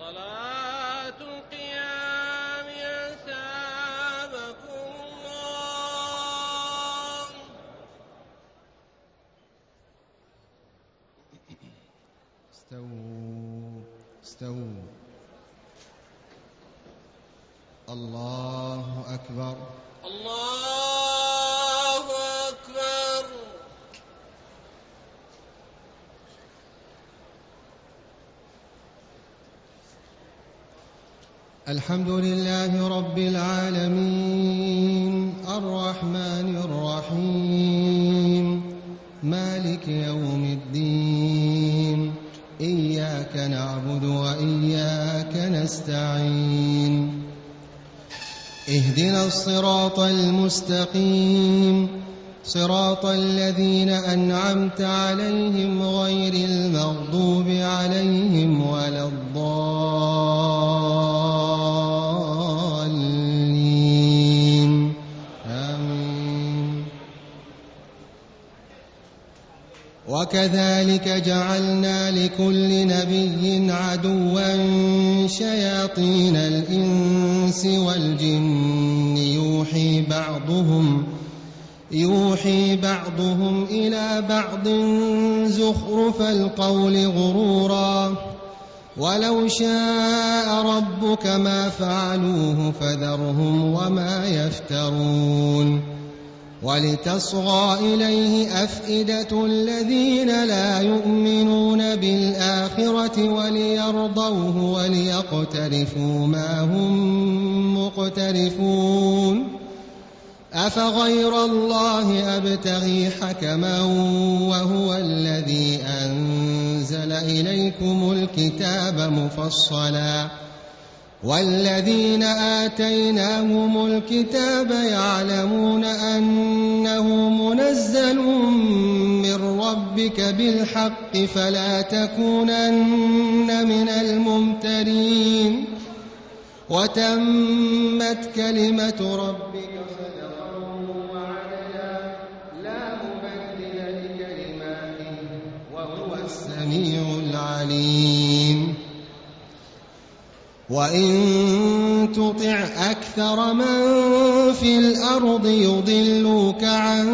صلاة القيام أثابكم الله. استووا. الله أكبر. الله أكبر. الحمد لله رب العالمين الرحمن الرحيم مالك يوم الدين إياك نعبد وإياك نستعين اهدنا الصراط المستقيم صراط الذين أنعمت عليهم غير المغضوب عليهم ولا الضالين آمين. وكذلك جعلنا لكل نبي عدوا شياطين الإنس والجن يوحي بعضهم إلى بعض زخرف القول غرورا ولو شاء ربك ما فعلوه فذرهم وما يفترون ولتصغى إليه أفئدة الذين لا يؤمنون بالآخرة وليرضوه وليقترفوا ما هم مقترفون أفغير الله أبتغي حكما وهو الذي أنزل إليكم الكتاب مفصلا والذين آتيناهم الكتاب يعلمون أنه منزل من ربك بالحق فلا تكونن من الممترين وتمت كلمة ربك صدقا وعدلا لا مبدل لكلماته وهو السميع العليم. وإن تطع أكثر من في الأرض يضلوك عن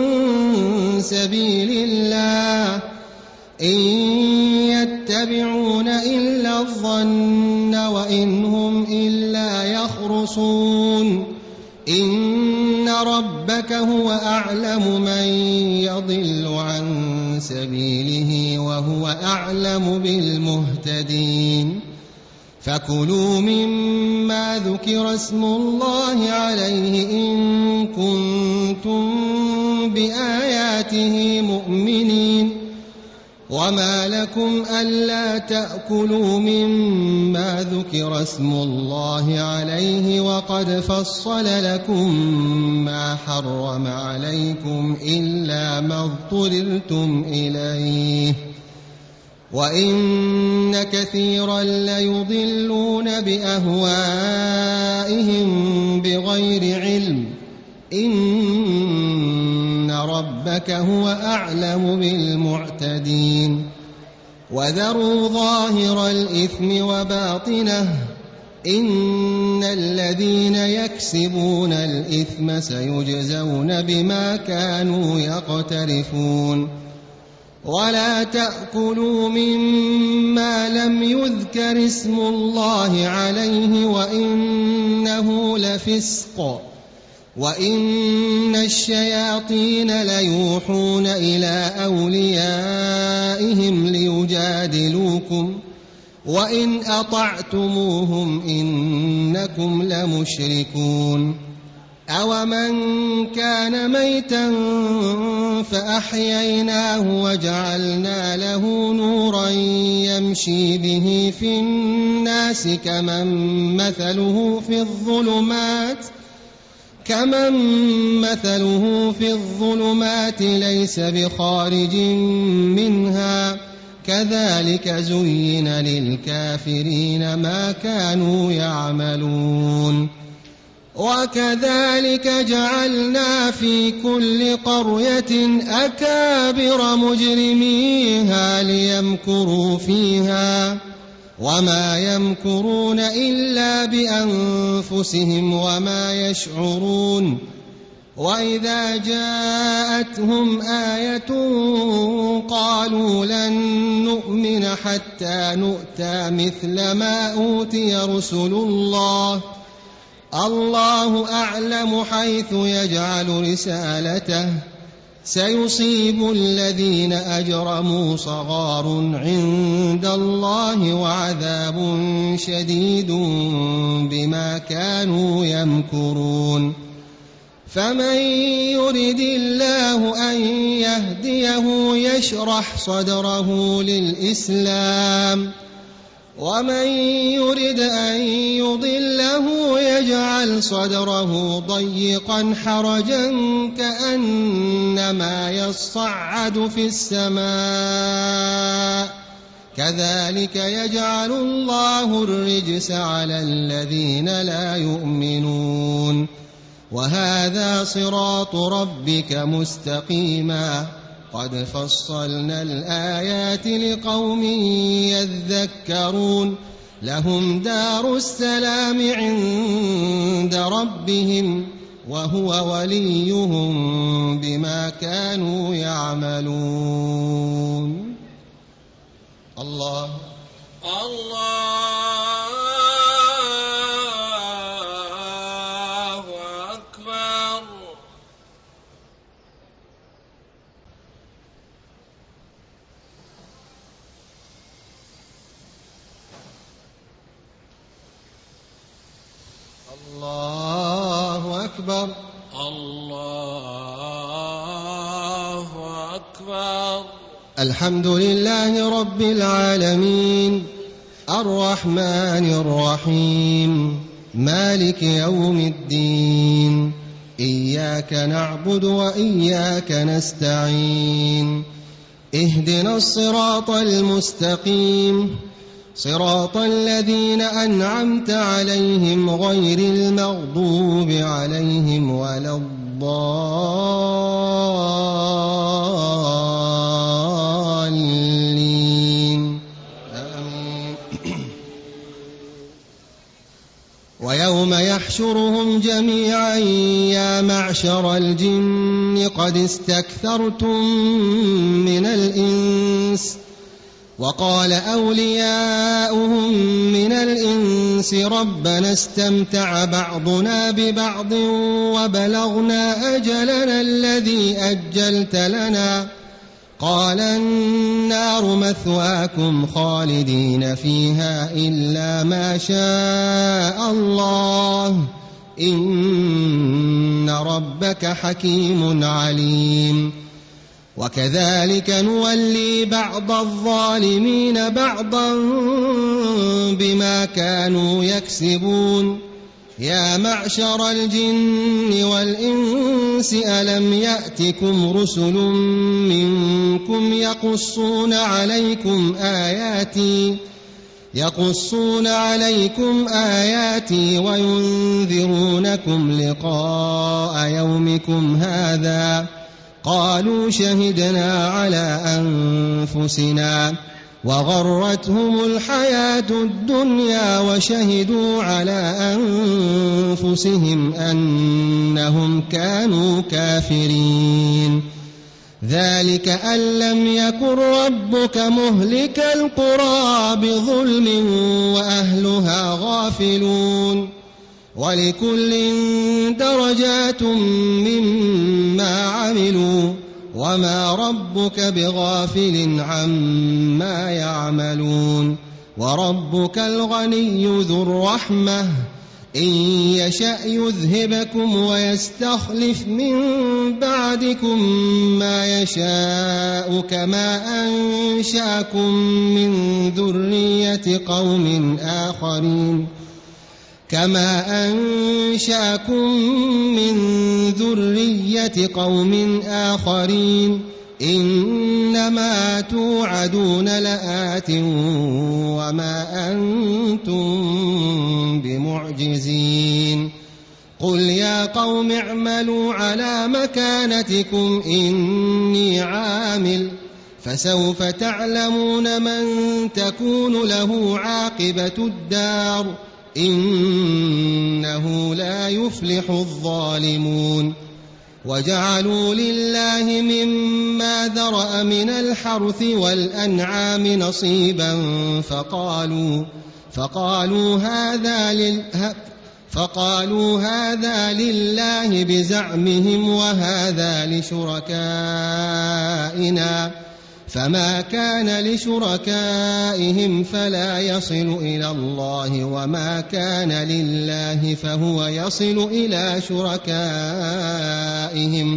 سبيل الله إن يتبعون إلا الظن وإن هم إلا يخرصون إن ربك هو أعلم من يضل عن سبيله وهو أعلم بالمهتدين فكلوا مما ذكر اسم الله عليه إن كنتم بآياته مؤمنين وما لكم ألا تأكلوا مما ذكر اسم الله عليه وقد فصل لكم ما حرم عليكم إلا ما اضطررتم إليه وإن كثيرا ليضلون بأهوائهم بغير علم إن ربك هو أعلم بالمعتدين وذروا ظاهر الإثم وباطنه إن الذين يكسبون الإثم سيجزون بما كانوا يقترفون ولا تأكلوا مما لم يذكر اسم الله عليه وإنه لفسق وإن الشياطين ليوحون إلى أوليائهم ليجادلوكم وإن أطعتموهم إنكم لمشركون أومن كان ميتا فأحييناه وجعلنا له نورا يمشي به في الناس كمن مثله في الظلمات ليس بخارج منها كذلك زين للكافرين ما كانوا يعملون وكذلك جعلنا في كل قرية أكابر مجرميها ليمكروا فيها وما يمكرون إلا بأنفسهم وما يشعرون وإذا جاءتهم آية قالوا لن نؤمن حتى نؤتى مثل ما أوتي رسل الله أعلم حيث يجعل رسالته سيصيب الذين أجرموا صغار عند الله وعذاب شديد بما كانوا يمكرون فمن يرد الله أن يهديه يشرح صدره للإسلام ومن يرد أن يضله يجعل صدره ضيقا حرجا كأنما يصعد في السماء كذلك يجعل الله الرجس على الذين لا يؤمنون وهذا صراط ربك مستقيما قد فصلنا الآيات لقوم يذكرون لهم دار السلام عند ربهم وهو وليهم بما كانوا يعملون. الله أكبر. الله أكبر. الله أكبر. الحمد لله رب العالمين الرحمن الرحيم مالك يوم الدين إياك نعبد وإياك نستعين اهدنا الصراط المستقيم صراط الذين أنعمت عليهم غير المغضوب عليهم ولا الضالين آمين. ويوم يحشرهم جميعا يا معشر الجن قد استكثرتم من الإنس وقال أولياؤهم من الإنس ربنا استمتع بعضنا ببعض وبلغنا أجلنا الذي أجلت لنا قال النار مثواكم خالدين فيها إلا ما شاء الله إن ربك حكيم عليم وكذلك نولي بعض الظالمين بعضا بما كانوا يكسبون يا معشر الجن والإنس ألم يأتكم رسل منكم يقصون عليكم آياتي وينذرونكم لقاء يومكم هذا قالوا شهدنا على أنفسنا وغرتهم الحياة الدنيا وشهدوا على أنفسهم أنهم كانوا كافرين ذلك أن لم يكن ربك مهلك القرى بظلم وأهلها غافلون ولكل درجات مما عملوا وما ربك بغافل عما يعملون وربك الغني ذو الرحمة إن يشأ يذهبكم ويستخلف من بعدكم ما يشاء كما أنشأكم من ذرية قوم آخرين إنما توعدون لآت وما أنتم بمعجزين قل يا قوم اعملوا على مكانتكم إني عامل فسوف تعلمون من تكون له عاقبة الدار إنه لا يفلح الظالمون. وجعلوا لله مما ذرأ من الحرث والأنعام نصيبا فقالوا هذا لله بزعمهم وهذا لشركائنا، فما كان لشركائهم فلا يصل إلى الله، وما كان لله فهو يصل إلى شركائهم،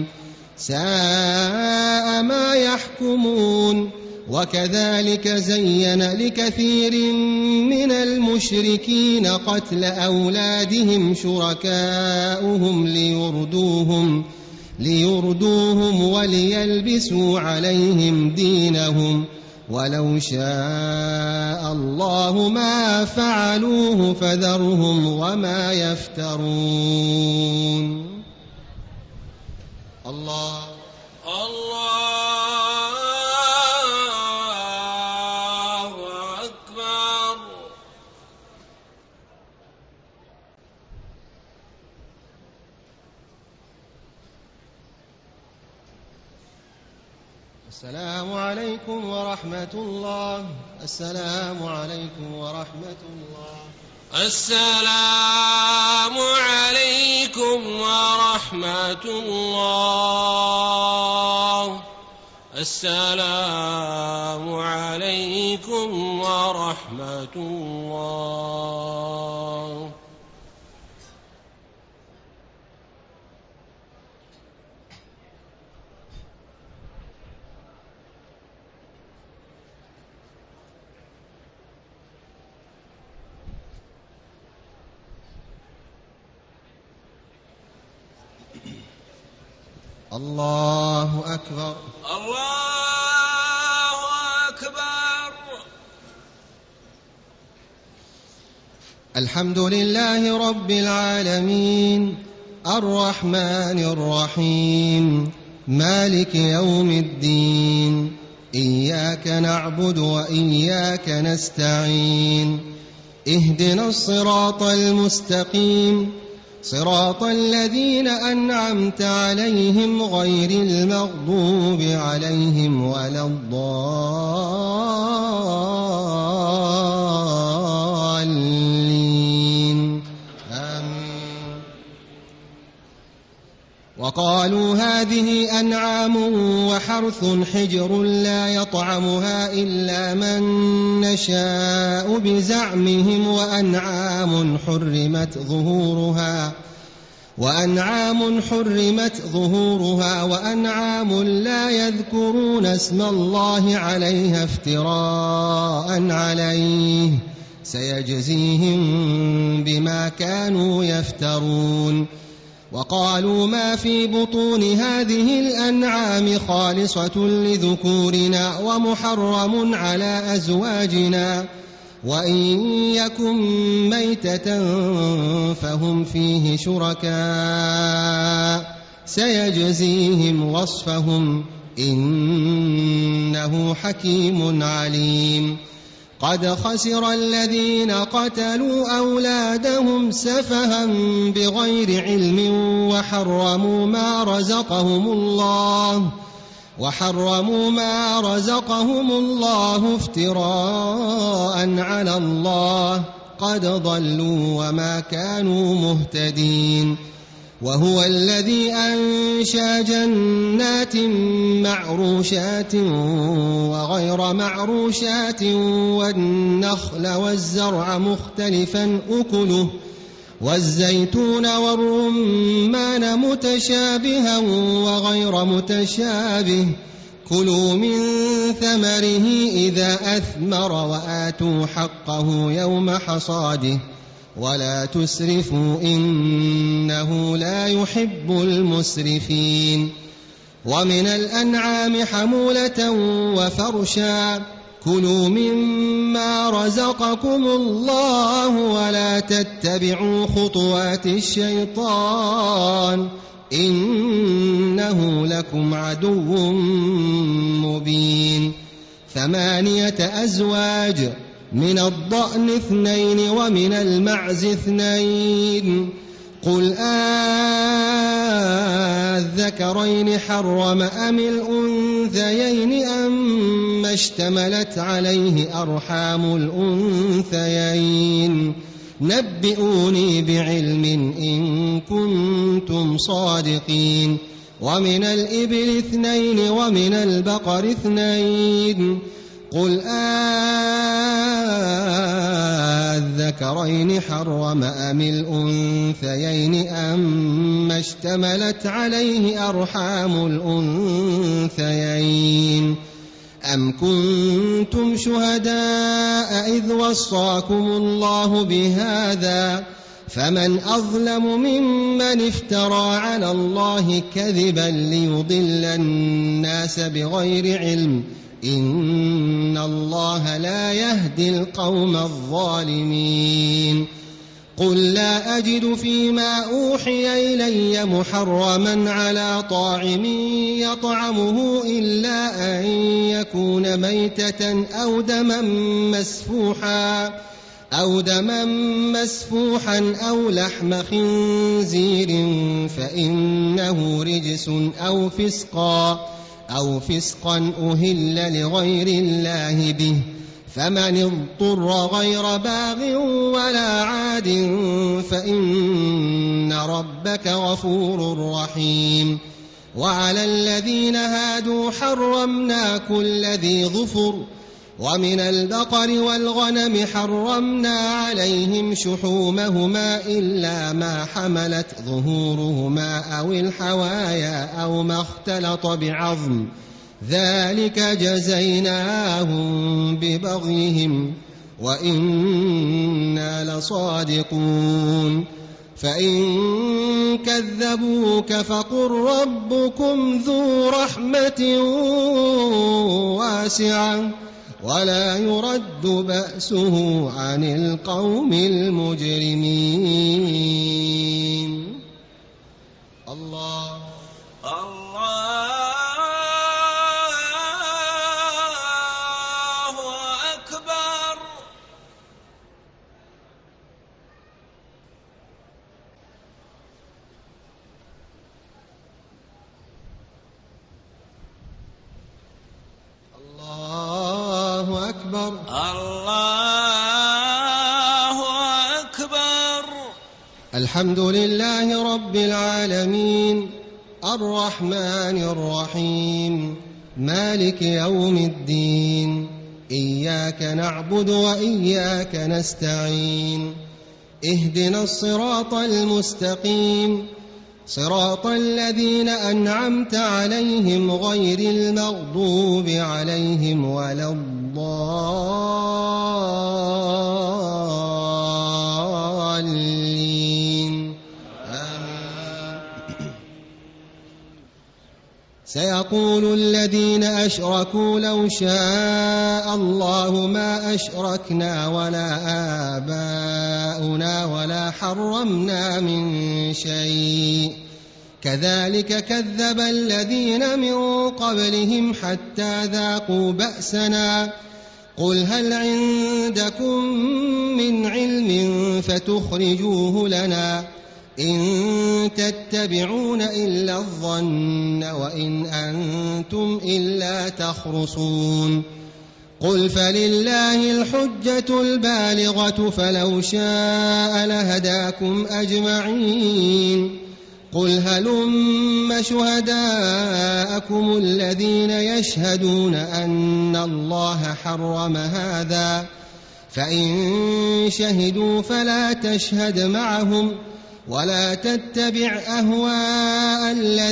ساء ما يحكمون. وكذلك زين لكثير من المشركين قتل أولادهم شركاؤهم ليردوهم وليلبسوا عليهم دينهم، ولو شاء الله ما فعلوه فذرهم وما يفترون. الله أكبر. السلام عليكم ورحمة الله. السلام عليكم ورحمة الله. السلام عليكم ورحمة الله. السلام عليكم ورحمة الله. الله أكبر. الله أكبر. الحمد لله رب العالمين، الرحمن الرحيم، مالك يوم الدين، إياك نعبد وإياك نستعين، اهدنا الصراط المستقيم، صراط الذين أنعمت عليهم غير المغضوب عليهم ولا الضالين، آمين. وقالوا هذه أنعام وحرث حجر لا يطعمها إلا من نشاء بزعمهم، وأنعام حرمت ظهورها وأنعام لا يذكرون اسم الله عليها افتراء عليه، سيجزيهم بما كانوا يفترون. وقالوا ما في بطون هذه الأنعام خالصة لذكورنا ومحرم على أزواجنا، وإن يكن ميتة فهم فيه شركاء، سيجزيهم وصفهم إنه حكيم عليم. قد خسر الذين قتلوا أولادهم سفها بغير علم وحرموا ما رزقهم الله افتراء على الله، قد ضلوا وما كانوا مهتدين. وهو الذي أنشأ جنات معروشات وغير معروشات والنخل والزرع مختلفا أكله والزيتون والرمان متشابها وغير متشابه، كلوا من ثمره إذا أثمر وآتوا حقه يوم حصاده ولا تسرفوا إنه لا يحب المسرفين. ومن الأنعام حمولة وفرشا، كلوا مما رزقكم الله ولا تتبعوا خطوات الشيطان إنه لكم عدو مبين 8 أزواج من الضأن 2 ومن المعز 2 قل الذكرين حرم أم الأنثيين أما اشتملت عليه أرحام الأنثيين نبئوني بعلم إن كنتم صادقين ومن الإبل 2 ومن البقر 2 قل الذكرين حرم أم الأنثيين أما اشتملت عليه أرحام الأنثيين أم كنتم شهداء إذ وصاكم الله بهذا فمن أظلم ممن افترى على الله كذبا ليضل الناس بغير علم إن الله لا يهدي القوم الظالمين قل لا أجد فيما أوحي إلي محرما على طاعم يطعمه إلا أن يكون ميتة أو دما مسفوحا أو لحم خنزير فإنه رجس أو فسقا أهل لغير الله به فمن اضطر غير باغ ولا عاد فإن ربك غفور رحيم وعلى الذين هادوا حرمنا كل ذي ظفر ومن البقر والغنم حرمنا عليهم شحومهما إلا ما حملت ظهورهما أو الحوايا أو ما اختلط بعظم ذلك جزيناهم ببغيهم وإنا لصادقون فإن كذبوك فقل ربكم ذو رحمة واسعة ولا يرد بأسه عن القوم المجرمين الله أكبر الله أكبر الله أكبر الحمد لله رب العالمين الرحمن الرحيم مالك يوم الدين إياك نعبد وإياك نستعين اهدنا الصراط المستقيم صراط الذين أنعمت عليهم غير المغضوب عليهم ولا الضالين سيقول الذين أشركوا لو شاء الله ما أشركنا ولا آباؤنا ولا حرمنا من شيء كذلك كذب الذين من قبلهم حتى ذاقوا بأسنا قل هل عندكم من علم فتخرجوه لنا إن تتبعون إلا الظن وإن أنتم إلا تخرصون قل فلله الحجة البالغة فلو شاء لهداكم أجمعين قل هلم شهداءكم الذين يشهدون أن الله حرم هذا فإن شهدوا فلا تشهد معهم ولا تتبع أهواء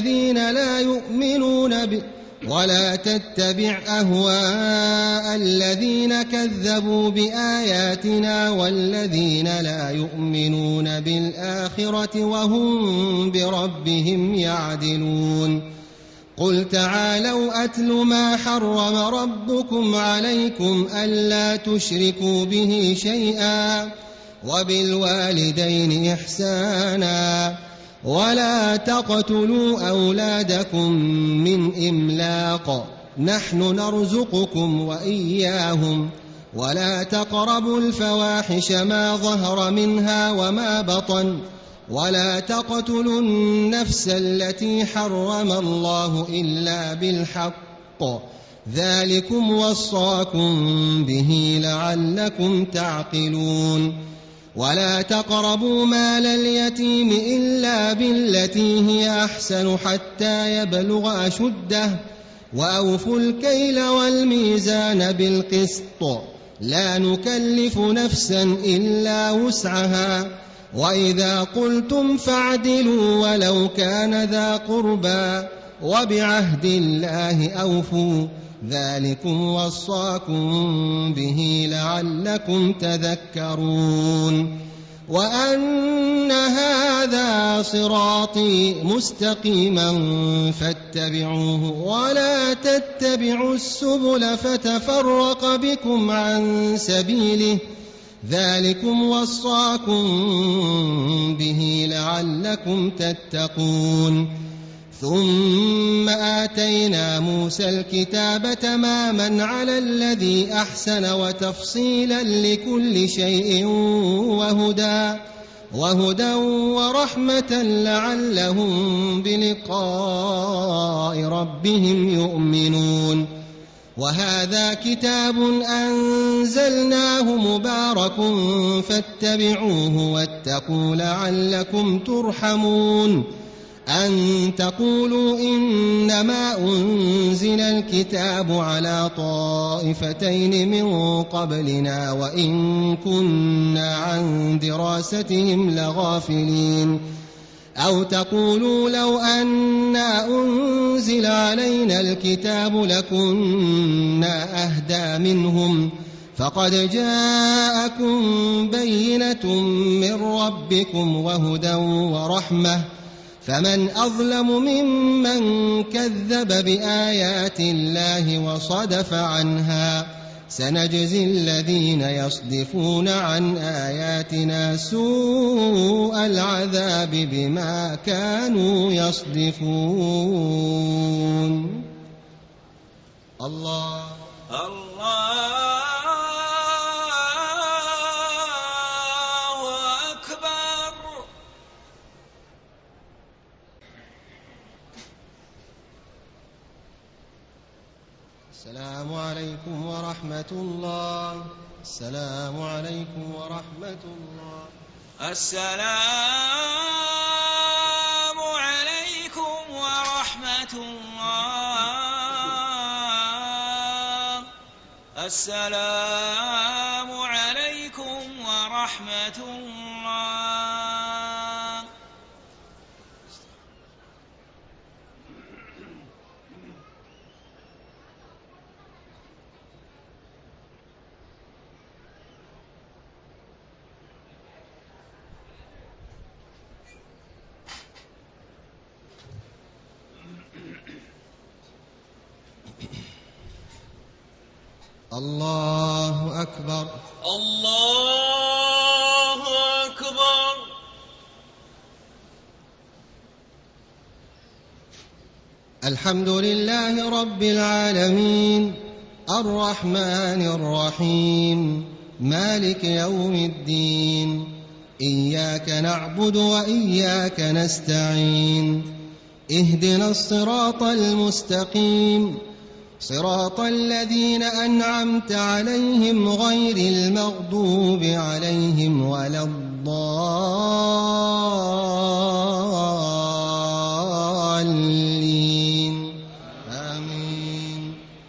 الذين كذبوا بآياتنا والذين لا يؤمنون بالآخرة وهم بربهم يعدلون قل تعالوا أتل ما حرم ربكم عليكم ألا تشركوا به شيئا وبالوالدين إحسانا ولا تقتلوا أولادكم من إملاق نحن نرزقكم وإياهم ولا تقربوا الفواحش ما ظهر منها وما بطن ولا تقتلوا النفس التي حرم الله إلا بالحق ذلكم وصاكم به لعلكم تعقلون ولا تقربوا مال اليتيم إلا بالتي هي أحسن حتى يبلغ أشده وأوفوا الكيل والميزان بالقسط لا نكلف نفسا إلا وسعها وإذا قلتم فاعدلوا ولو كان ذا قربى وبعهد الله أوفوا ذلكم وصاكم به لعلكم تذكرون وأن هذا صراطي مستقيما فاتبعوه ولا تتبعوا السبل فتفرق بكم عن سبيله ذلكم وصاكم به لعلكم تتقون ثم آتينا موسى الكتاب تماما على الذي أحسن وتفصيلا لكل شيء وهدى ورحمة لعلهم بلقاء ربهم يؤمنون وهذا كتاب أنزلناه مبارك فاتبعوه واتقوا لعلكم ترحمون أن تقولوا إنما أنزل الكتاب على طائفتين من قبلنا وإن كنا عن دراستهم لغافلين أو تقولوا لو أنا أنزل علينا الكتاب لكنا أهدى منهم فقد جاءكم بينة من ربكم وهدى ورحمة فمن أظلم ممن كذب بآيات الله وصدف عنها سنجزي الذين يصدفون عن آياتنا سوء العذاب بما كانوا يصدفون الله أكبر. السلام عليكم ورحمة الله. السلام عليكم ورحمة الله. السلام عليكم ورحمة الله. السلام عليكم ورحمة الله. الله أكبر. الله أكبر. الحمد لله رب العالمين الرحمن الرحيم مالك يوم الدين إياك نعبد وإياك نستعين اهدنا الصراط المستقيم صراط الذين أنعمت عليهم غير المغضوب عليهم ولا الضالين آمين.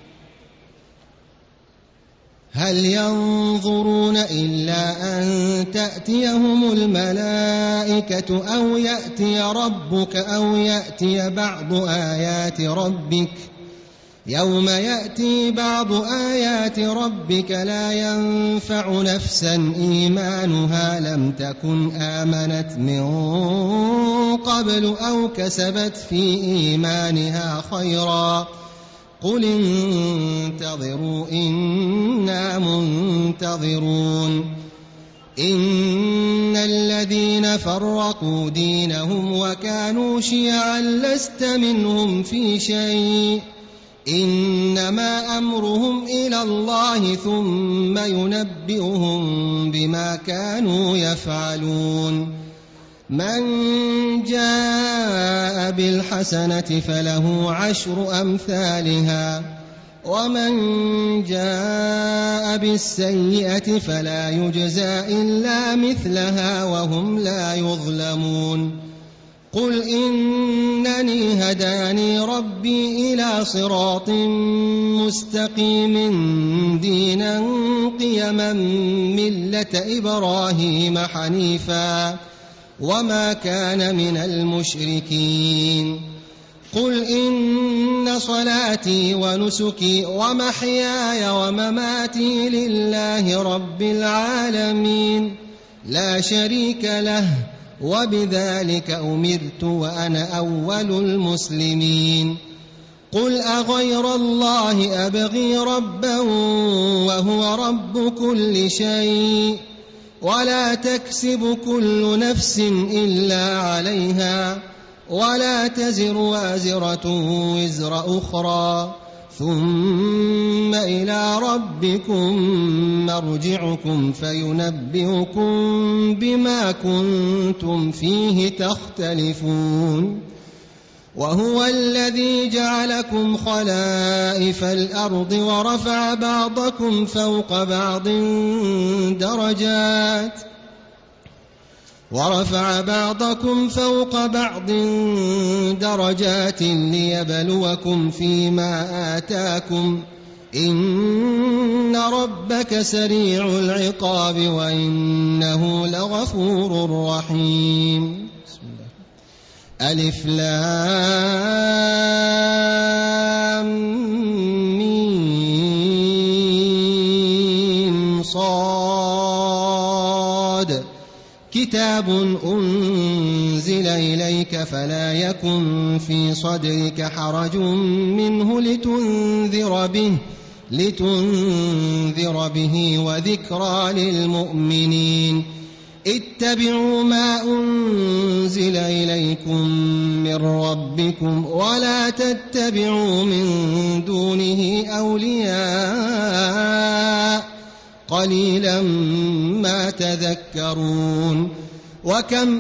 هل ينظرون إلا أن تأتيهم الملائكة أو يأتي ربك أو يأتي بعض آيات ربك يوم يأتي بعض آيات ربك لا ينفع نفسا إيمانها لم تكن آمنت من قبل أو كسبت في إيمانها خيرا قل انتظروا إنا منتظرون إن الذين فرقوا دينهم وكانوا شيعا لست منهم في شيء إنما أمرهم إلى الله ثم ينبئهم بما كانوا يفعلون من جاء بالحسنة فله 10 أمثالها ومن جاء بالسيئة فلا يجزى إلا مثلها وهم لا يظلمون قل إنني هداني ربي إلى صراط مستقيم دينا قيما ملة إبراهيم حنيفا وما كان من المشركين قل إن صلاتي ونسكي ومحياي ومماتي لله رب العالمين لا شريك له وبذلك أمرت وأنا أول المسلمين قل أغير الله أبغي ربا وهو رب كل شيء ولا تكسب كل نفس إلا عليها ولا تزر وازرة وزر أخرى ثم إلى ربكم مرجعكم فينبئكم بما كنتم فيه تختلفون وهو الذي جعلكم خلائف الأرض ورفع بعضكم فوق بعض درجات ليبلوكم فيما آتاكم إن ربك سريع العقاب وإنه لغفور رحيم ألف لام ميم صاد كتاب أنزل إليك فلا يكن في صدرك حرج منه لتنذر به وذكرى للمؤمنين اتبعوا ما أنزل إليكم من ربكم ولا تتبعوا من دونه أولياء قليلا ما تذكرون وكم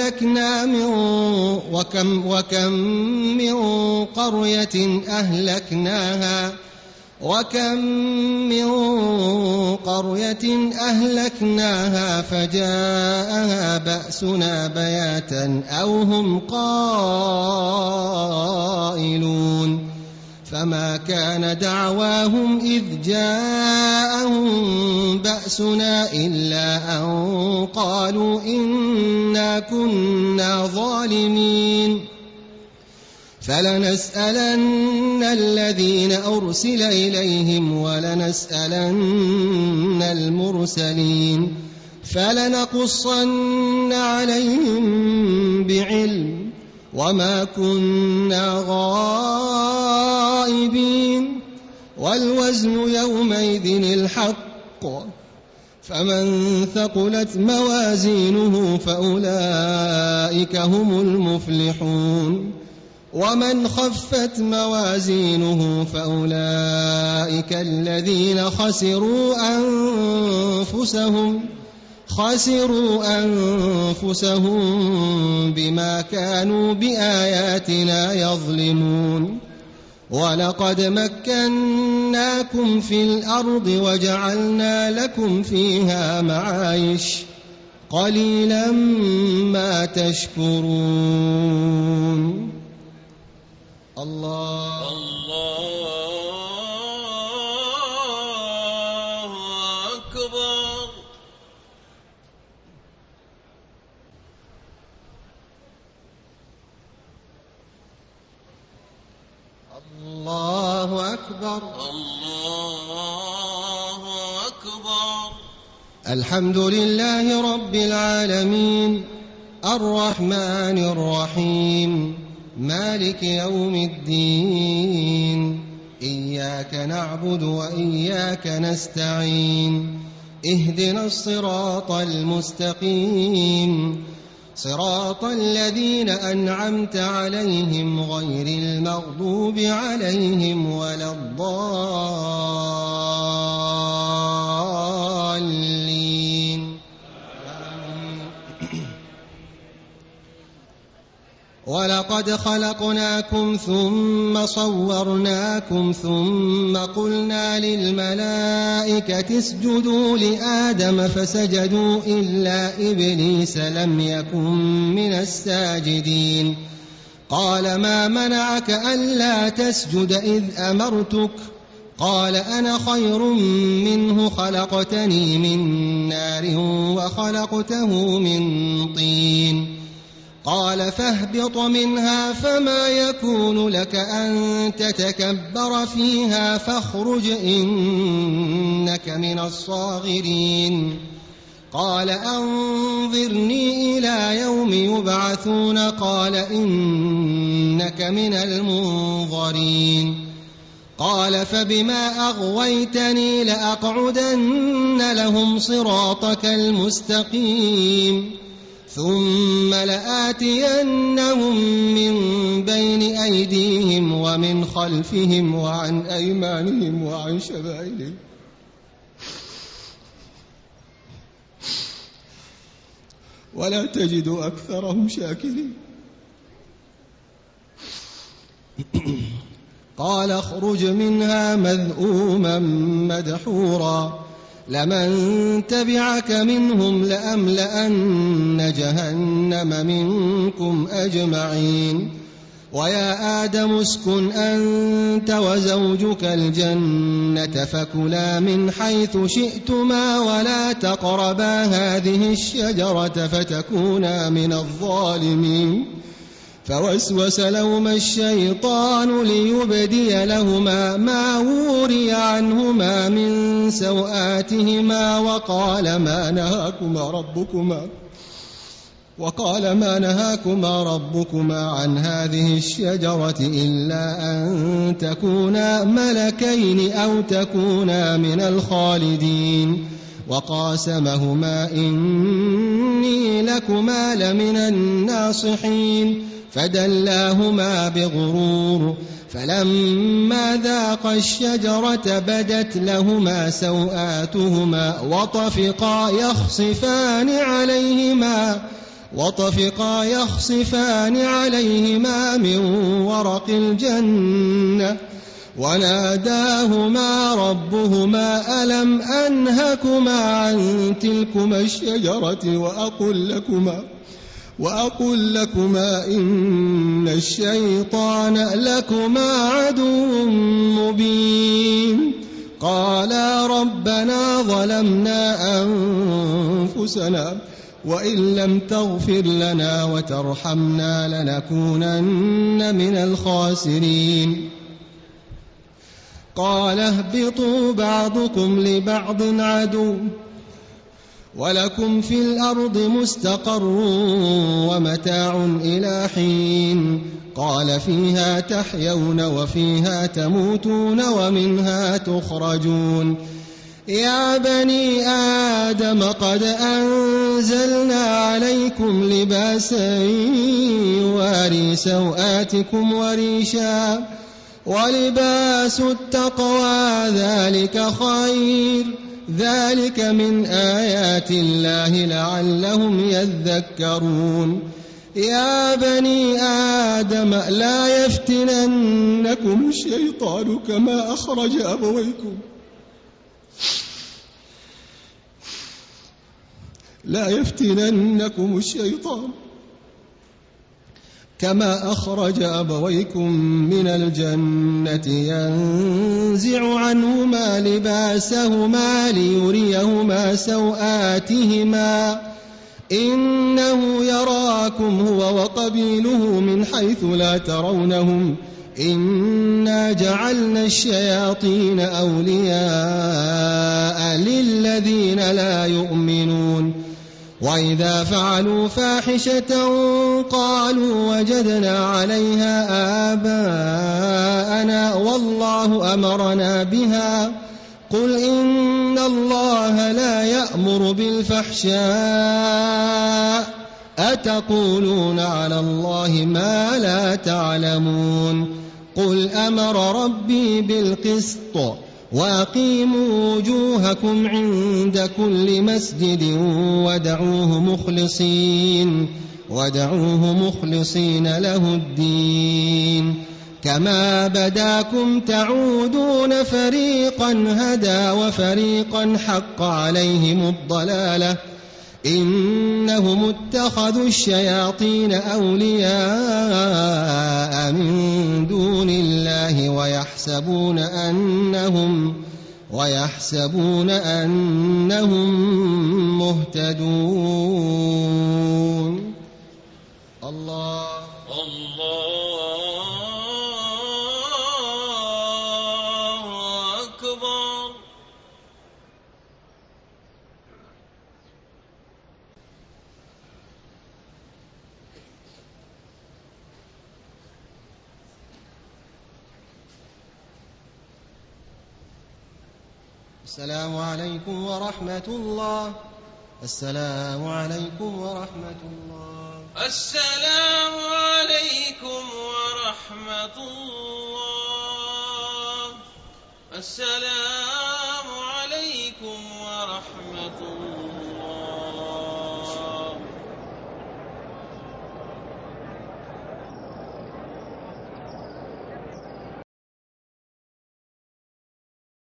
من قرية أهلكناها فجاءها بأسنا بياتا أو هم قائلون فما كان دعواهم إذ جاءهم بأسنا إلا أن قالوا إنا كنا ظالمين فلنسألن الذين أرسل إليهم ولنسألن المرسلين فلنقصن عليهم بعلم وما كنا غائبين والوزن يومئذ الحق فمن ثقلت موازينه فأولئك هم المفلحون ومن خفت موازينه فأولئك الذين خسروا أنفسهم بما كانوا بآياتنا يظلمون ولقد مكناكم في الأرض وجعلنا لكم فيها معايش قليلا ما تشكرون الله أكبر الله أكبر الله أكبر الحمد لله رب العالمين الرحمن الرحيم مالك يوم الدين إياك نعبد وإياك نستعين اهدنا الصراط المستقيم صراط الذين أنعمت عليهم غير المغضوب عليهم ولا الضالين. ولقد خلقناكم ثم صورناكم ثم قلنا للملائكة اسجدوا لآدم فسجدوا إلا إبليس لم يكن من الساجدين. قال ما منعك ألا تسجد إذ أمرتك؟ قال أنا خير منه خلقتني من نار وخلقته من طين. قال فاهبط منها فما يكون لك أن تتكبر فيها فاخرج إنك من الصاغرين. قال أنظرني إلى يوم يبعثون قال إنك من المنظرين. قال فبما أغويتني لأقعدن لهم صراطك المستقيم ثم لآتينهم من بين أيديهم ومن خلفهم وعن أيمانهم وعن شمائلهم ولا تجد أكثرهم شاكرين. قال اخرج منها مذءوما مدحورا لمن تبعك منهم لأملأن جهنم منكم أجمعين. ويا آدم اسكن أنت وزوجك الجنة فكلا من حيث شئتما ولا تقربا هذه الشجرة فتكونا من الظالمين. فوسوس لهما الشيطان ليبدي لهما ما وري عنهما من سوآتهما وقال ما نهاكما ربكما عن هذه الشجرة إلا أن تكونا ملكين أو تكونا من الخالدين. وقاسمهما إني لكما لمن الناصحين فدلاهما بغرور فلما ذاقا الشجرة بدت لهما سوآتهما وطفقا يخصفان عليهما من ورق الجنة وناداهما ربهما ألم أنهكما عن تلكما الشجرة وأقل لكما إن الشيطان لكما عدو مبين. قالا ربنا ظلمنا أنفسنا وإن لم تغفر لنا وترحمنا لنكونن من الخاسرين. قال اهبطوا بعضكم لبعض عدو ولكم في الأرض مستقر ومتاع إلى حين. قال فيها تحيون وفيها تموتون ومنها تخرجون. يا بني آدم قد أنزلنا عليكم لباسا يواري سوآتكم وريشا ولباس التقوى ذلك خير ذلك من آيات الله لعلهم يذكرون. يا بني آدم لا يفتننكم الشيطان كما أخرج أبويكم من الجنة ينزع عنهما لباسهما ليريهما سوآتهما إنه يراكم هو وقبيله من حيث لا ترونهم إنا جعلنا الشياطين أولياء للذين لا يؤمنون. وإذا فعلوا فاحشة قالوا وجدنا عليها آباءنا والله أمرنا بها قل إن الله لا يأمر بالفحشاء أتقولون على الله ما لا تعلمون قل أمر ربي بالقسط وأقيموا وجوهكم عند كل مسجد ودعوه مخلصين له الدين كما بداكم تعودون فريقا هدى وفريقا حق عليهم الضلالة إنهم اتخذوا الشياطين أولياء من دون الله ويحسبون أنهم مهتدون الله أكبر. السلام عليكم ورحمة الله. السلام عليكم ورحمة الله. السلام عليكم ورحمة الله. السلام عليكم ورحمة الله.